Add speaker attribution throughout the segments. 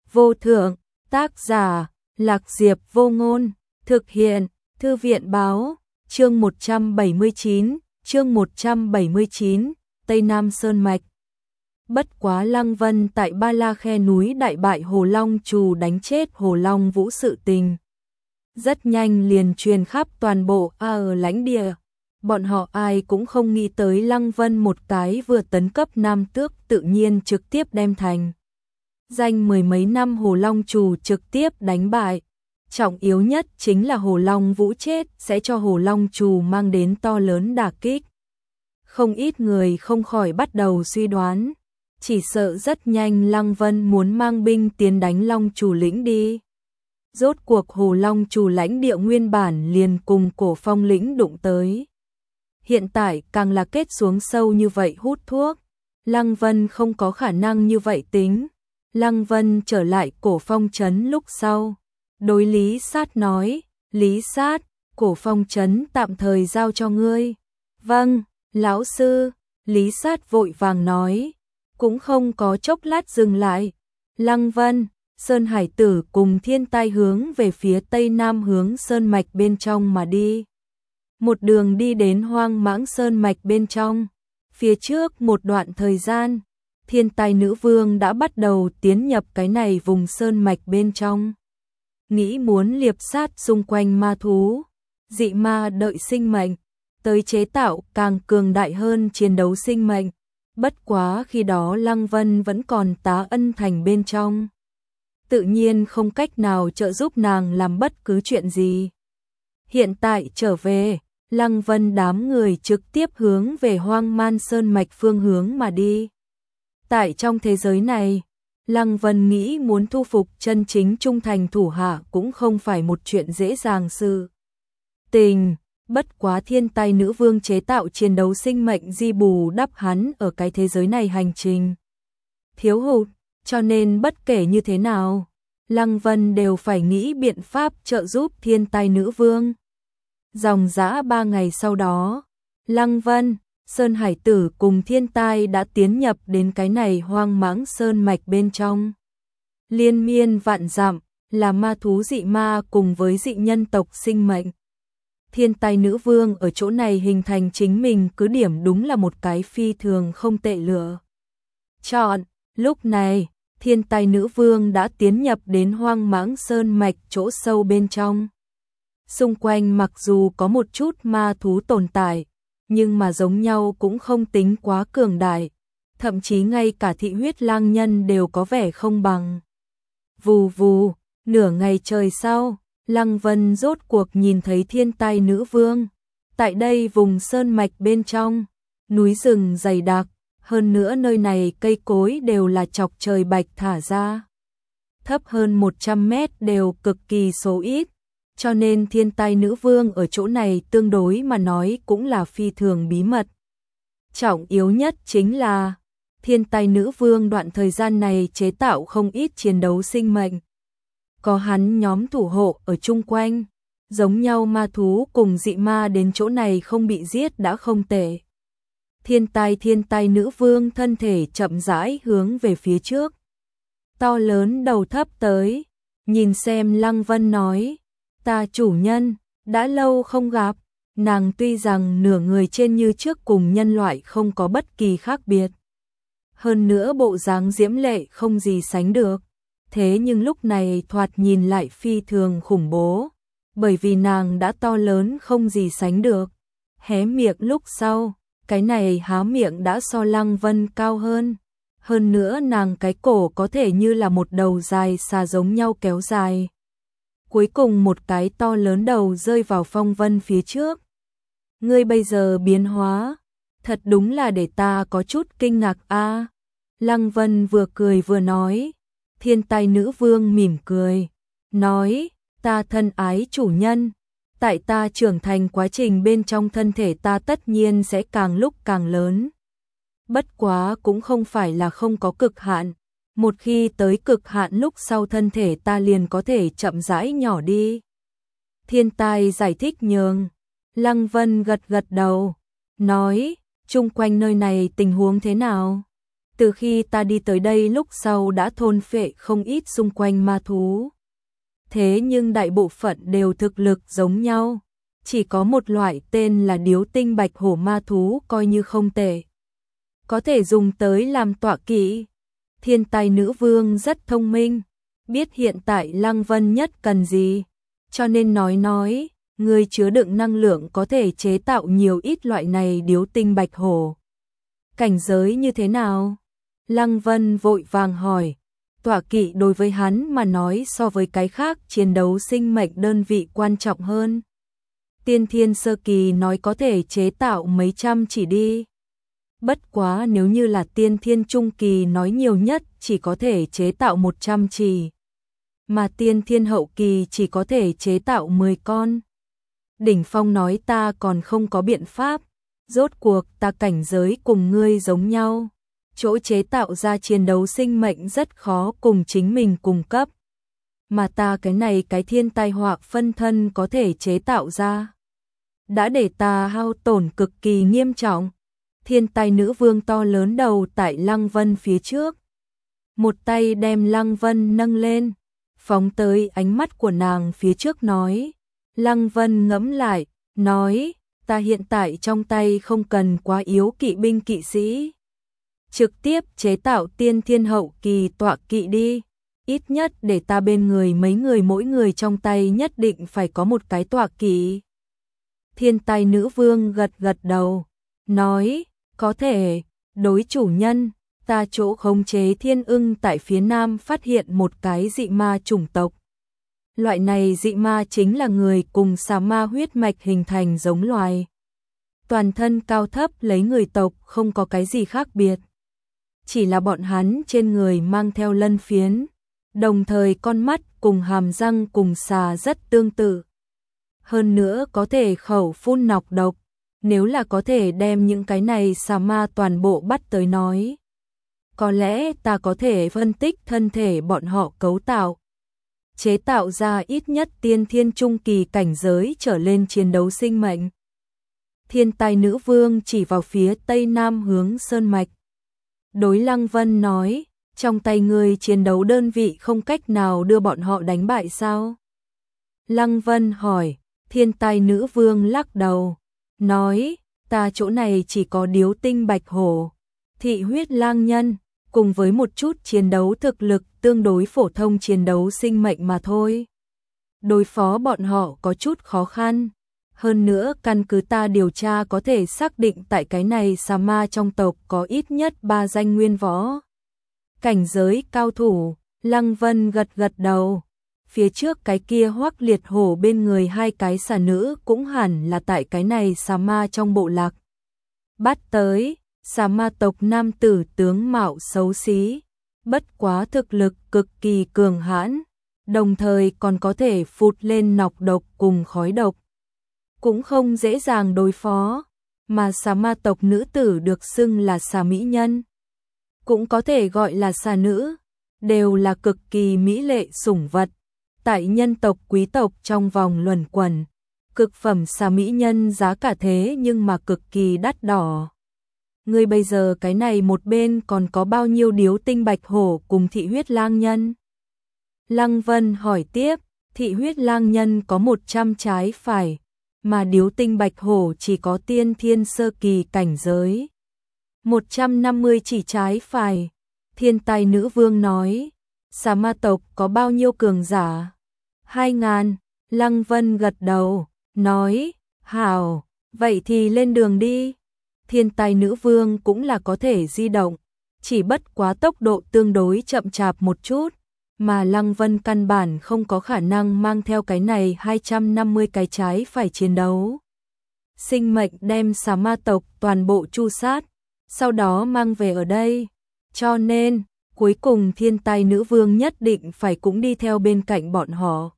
Speaker 1: vô thượng, tác giả, Lạc Diệp Vô Ngôn, thực hiện, Thư viện báo, chương 179, Tây Nam Sơn Mạch. Bất quá Lăng Vân tại Ba La Khe núi đại bại Hồ Long Trù đánh chết Hồ Long Vũ sự tình. Rất nhanh liền truyền khắp toàn bộ ở lãnh địa. Bọn họ ai cũng không nghĩ tới Lăng Vân một cái vừa tấn cấp nam tước tự nhiên trực tiếp đem thành. Danh mười mấy năm Hồ Long Trù trực tiếp đánh bại. Trọng yếu nhất chính là Hồ Long Vũ chết sẽ cho Hồ Long Trù mang đến to lớn đả kích. Không ít người không khỏi bắt đầu suy đoán. Chỉ sợ rất nhanh Lăng Vân muốn mang binh tiến đánh Long Trù lĩnh đi. Rốt cuộc Hồ Long Trù lãnh địa nguyên bản liền cùng Cổ Phong lĩnh đụng tới. Hiện tại càng là kết xuống sâu như vậy hút thuốc. Lăng Vân không có khả năng như vậy tính. Lăng Vân trở lại Cổ Phong trấn lúc sau. Đối Lý Sát nói, Lý Sát, Cổ Phong trấn tạm thời giao cho ngươi. Vâng, lão sư, Lý Sát vội vàng nói. Cũng không có chốc lát dừng lại. Lăng Vân, Sơn Hải Tử cùng Thiên Tai hướng về phía tây nam hướng Sơn Mạch bên trong mà đi. Một đường đi đến Hoang Mãng Sơn Mạch bên trong. Phía trước một đoạn thời gian, Thiên Tai Nữ Vương đã bắt đầu tiến nhập cái này vùng Sơn Mạch bên trong. Nghĩ muốn liệp sát xung quanh ma thú, dị ma đợi sinh mệnh, tới chế tạo càng cường đại hơn chiến đấu sinh mệnh. Bất quá khi đó Lăng Vân vẫn còn tá ân thành bên trong. Tự nhiên không cách nào trợ giúp nàng làm bất cứ chuyện gì. Hiện tại trở về, Lăng Vân đám người trực tiếp hướng về Hoang Man Sơn Mạch phương hướng mà đi. Tại trong thế giới này, Lăng Vân nghĩ muốn thu phục chân chính trung thành thủ hạ cũng không phải một chuyện dễ dàng sự tình. Bất quá Thiên Tai Nữ Vương chế tạo chiến đấu sinh mệnh di bù đắp hắn ở cái thế giới này hành trình thiếu hụt, cho nên bất kể như thế nào, Lăng Vân đều phải nghĩ biện pháp trợ giúp Thiên Tai Nữ Vương. Dòng dã 3 ngày sau đó, Lăng Vân, Sơn Hải Tử cùng Thiên Tai đã tiến nhập đến cái này Hoang Mãng Sơn Mạch bên trong. Liên miên vạn dặm là ma thú dị ma cùng với dị nhân tộc sinh mệnh. Thiên Tai Nữ Vương ở chỗ này hình thành chính mình cứ điểm đúng là một cái phi thường không tệ lựa chọn. Lúc này, Thiên Tai Nữ Vương đã tiến nhập đến Hoang Mãng Sơn Mạch chỗ sâu bên trong. Xung quanh mặc dù có một chút ma thú tồn tại, nhưng mà giống nhau cũng không tính quá cường đại, thậm chí ngay cả thị huyết lang nhân đều có vẻ không bằng. Vù vù, nửa ngày trời sau, Lăng Vân rốt cuộc nhìn thấy Thiên Tai Nữ Vương. Tại đây vùng sơn mạch bên trong, núi rừng dày đặc, hơn nữa nơi này cây cối đều là chọc trời bạch thả ra. Thấp hơn 100 mét đều cực kỳ số ít, cho nên Thiên Tai Nữ Vương ở chỗ này tương đối mà nói cũng là phi thường bí mật. Trọng yếu nhất chính là, Thiên Tai Nữ Vương đoạn thời gian này chế tạo không ít chiến đấu sinh mệnh. Có hắn nhóm thủ hộ ở chung quanh, giống nhau ma thú cùng dị ma đến chỗ này không bị giết đã không tệ. Thiên Tai Nữ Vương thân thể chậm rãi hướng về phía trước. To lớn đầu thấp tới, nhìn xem Lăng Vân nói, ta chủ nhân, đã lâu không gặp. Nàng tuy rằng nửa người trên như trước cùng nhân loại không có bất kỳ khác biệt. Hơn nữa bộ dáng diễm lệ không gì sánh được. Thế nhưng lúc này thoạt nhìn lại phi thường khủng bố, bởi vì nàng đã to lớn không gì sánh được. Hé miệng lúc sau, cái này há miệng đã so Lăng Vân cao hơn. Hơn nữa nàng cái cổ có thể như là một đầu dài xà giống nhau kéo dài. Cuối cùng một cái to lớn đầu rơi vào Phong Vân phía trước. Ngươi bây giờ biến hóa, thật đúng là để ta có chút kinh ngạc a. Lăng Vân vừa cười vừa nói. Thiên Tai Nữ Vương mỉm cười, nói, ta thân ái chủ nhân, tại ta trưởng thành quá trình bên trong thân thể ta tất nhiên sẽ càng lúc càng lớn. Bất quá cũng không phải là không có cực hạn, một khi tới cực hạn lúc sau thân thể ta liền có thể chậm rãi nhỏ đi. Thiên Tai giải thích nhường, Lăng Vân gật gật đầu, nói, chung quanh nơi này tình huống thế nào? Từ khi ta đi tới đây lúc sau đã thôn phệ không ít xung quanh ma thú. Thế nhưng đại bộ phận đều thực lực giống nhau. Chỉ có một loại tên là điếu tinh bạch hổ ma thú coi như không tệ. Có thể dùng tới làm tọa kỵ. Thiên tài nữ vương rất thông minh. Biết hiện tại Lăng Vân nhất cần gì. Cho nên nói, người chứa đựng năng lượng có thể chế tạo nhiều ít loại này điếu tinh bạch hổ. Cảnh giới như thế nào? Lăng Vân vội vàng hỏi. Tọa kỵ đối với hắn mà nói so với cái khác chiến đấu sinh mệnh đơn vị quan trọng hơn. Tiên thiên sơ kỳ nói có thể chế tạo mấy trăm chỉ đi. Bất quá nếu như là tiên thiên trung kỳ nói nhiều nhất chỉ có thể chế tạo 100 chỉ. Mà tiên thiên hậu kỳ chỉ có thể chế tạo 10 con. Đỉnh Phong nói ta còn không có biện pháp. Rốt cuộc ta cảnh giới cùng ngươi giống nhau. Chỗ chế tạo ra chiến đấu sinh mệnh rất khó cùng chính mình cung cấp. Mà ta cái này cái thiên tai họa phân thân có thể chế tạo ra. Đã để ta hao tổn cực kỳ nghiêm trọng. Thiên tai nữ vương to lớn đầu tại Lăng Vân phía trước. Một tay đem Lăng Vân nâng lên. Phóng tới ánh mắt của nàng phía trước nói. Lăng Vân ngẫm lại, nói. Ta hiện tại trong tay không cần quá yếu kỵ binh kỵ sĩ. Trực tiếp chế tạo tiên thiên hậu kỳ tọa kỵ đi. Ít nhất để ta bên người mấy người mỗi người trong tay nhất định phải có một cái tọa kỵ. Thiên tài nữ vương gật gật đầu. Nói, có thể, đối chủ nhân, ta chỗ khống chế thiên ưng tại phía nam phát hiện một cái dị ma chủng tộc. Loại này dị ma chính là người cùng xà ma huyết mạch hình thành giống loài. Toàn thân cao thấp lấy người tộc không có cái gì khác biệt. Chỉ là bọn hắn trên người mang theo lân phiến, đồng thời con mắt cùng hàm răng cùng xà rất tương tự. Hơn nữa có thể khẩu phun nọc độc, nếu là có thể đem những cái này xà ma toàn bộ bắt tới nói. Có lẽ ta có thể phân tích thân thể bọn họ cấu tạo. Chế tạo ra ít nhất tiên thiên trung kỳ cảnh giới trở lên chiến đấu sinh mệnh. Thiên tài nữ vương chỉ vào phía tây nam hướng sơn mạch. Đối Lăng Vân nói, trong tay người chiến đấu đơn vị không cách nào đưa bọn họ đánh bại sao? Lăng Vân hỏi, thiên tài nữ vương lắc đầu, nói, ta chỗ này chỉ có điếu tinh bạch hổ, thị huyết lang nhân, cùng với một chút chiến đấu thực lực tương đối phổ thông chiến đấu sinh mệnh mà thôi. Đối phó bọn họ có chút khó khăn. Hơn nữa căn cứ ta điều tra có thể xác định tại cái này xà ma trong tộc có ít nhất 3 danh nguyên võ. Cảnh giới cao thủ, Lăng Vân gật gật đầu. Phía trước cái kia Hoắc Liệt Hổ bên người hai cái xà nữ cũng hẳn là tại cái này xà ma trong bộ lạc. Bắt tới, xà ma tộc nam tử tướng mạo xấu xí, bất quá thực lực cực kỳ cường hãn, đồng thời còn có thể phụt lên nọc độc cùng khói độc. Cũng không dễ dàng đối phó, mà xà ma tộc nữ tử được xưng là xà mỹ nhân. Cũng có thể gọi là xà nữ, đều là cực kỳ mỹ lệ sủng vật. Tại nhân tộc quý tộc trong vòng luẩn quẩn, cực phẩm xà mỹ nhân giá cả thế nhưng mà cực kỳ đắt đỏ. Ngươi bây giờ cái này một bên còn có bao nhiêu điếu tinh bạch hổ cùng thị huyết lang nhân? Lăng Vân hỏi tiếp, thị huyết lang nhân có 100 trái phải, mà điếu tinh bạch hổ chỉ có tiên thiên sơ kỳ cảnh giới. 150 chỉ trái phải. Thiên tài nữ vương nói, xà ma tộc có bao nhiêu cường giả? 2000. Lăng Vân gật đầu, nói, hảo, vậy thì lên đường đi. Thiên tài nữ vương cũng là có thể di động, chỉ bất quá tốc độ tương đối chậm chạp một chút, mà Lăng Vân căn bản không có khả năng mang theo cái này 250 cái trái phải chiến đấu. Sinh mệnh đem xà ma tộc toàn bộ tru sát, sau đó mang về ở đây. Cho nên, cuối cùng thiên tài nữ vương nhất định phải cũng đi theo bên cạnh bọn họ.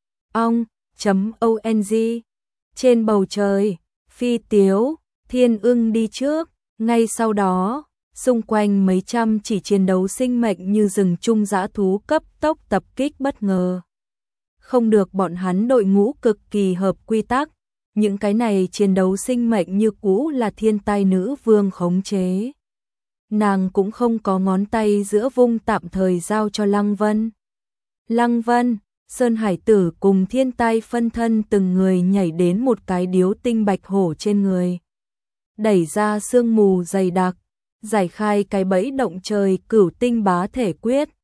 Speaker 1: Ong.ong. Trên bầu trời, phi tiếu, thiên ưng đi trước, ngay sau đó, xung quanh mấy trăm chỉ chiến đấu sinh mệnh như rừng chung dã thú cấp tốc tập kích bất ngờ. Không được, bọn hắn đội ngũ cực kỳ hợp quy tắc, những cái này chiến đấu sinh mệnh như cũ là thiên tài nữ vương khống chế. nàng cũng không có ngón tay giữa vung tạm thời giao cho Lăng Vân. Lăng Vân, Sơn Hải Tử cùng Thiên Tai phân thân từng người nhảy đến một cái điếu tinh bạch hổ trên người. Đẩy ra sương mù dày đặc, giải khai cái bẫy động trời Cửu Tinh Bá Thể Quyết,